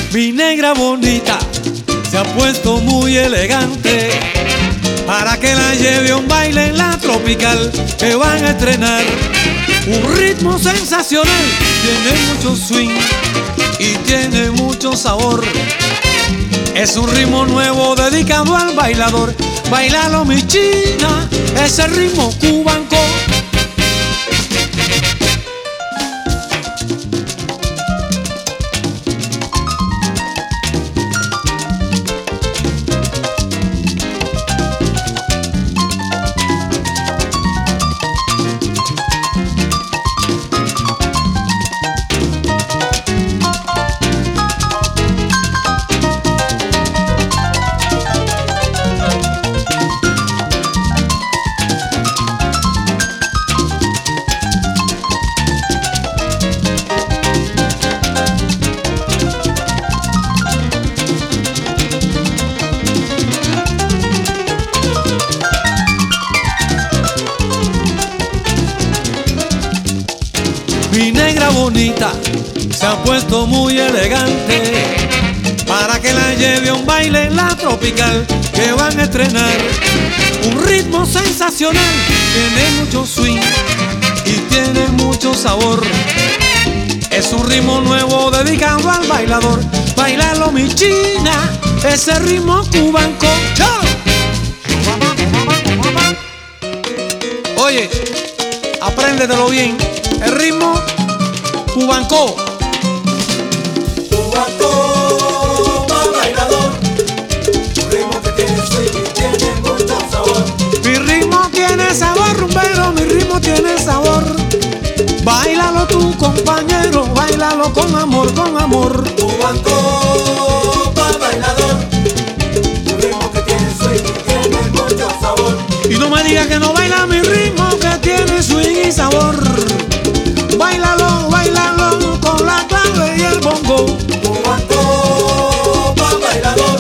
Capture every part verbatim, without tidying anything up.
Mi negra bonita se ha puesto muy elegante para que la lleve a un baile en la tropical que van a estrenar. Un ritmo sensacional, tiene mucho swing y tiene mucho sabor. Es un ritmo nuevo dedicado al bailador. Bailalo mi china, ese ritmo cubanco. Mi negra bonita se ha puesto muy elegante para que la lleve a un baile en la tropical que van a estrenar. Un ritmo sensacional, tiene mucho swing y tiene mucho sabor. Es un ritmo nuevo dedicado al bailador. Bailalo mi china, ese ritmo cubanco. ¡Chao! Oye, apréndetelo bien. El ritmo cubanco. Cubanco para bailador, un ritmo que tiene swing y tiene mucho sabor. Mi ritmo tiene sabor, rumbero, mi ritmo tiene sabor. Báilalo tú, compañero, báilalo con amor, con amor. Cubanco para bailador, un ritmo que tiene swing y tiene mucho sabor. Y no me digas que no baila mi ritmo que tiene swing y sabor. Báilalo, báilalo con la clave y el bongo. Cubanco para bailador,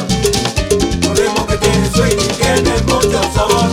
un ritmo que tiene swing y tiene mucho sabor.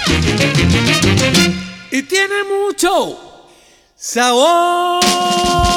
Y tiene mucho sabor.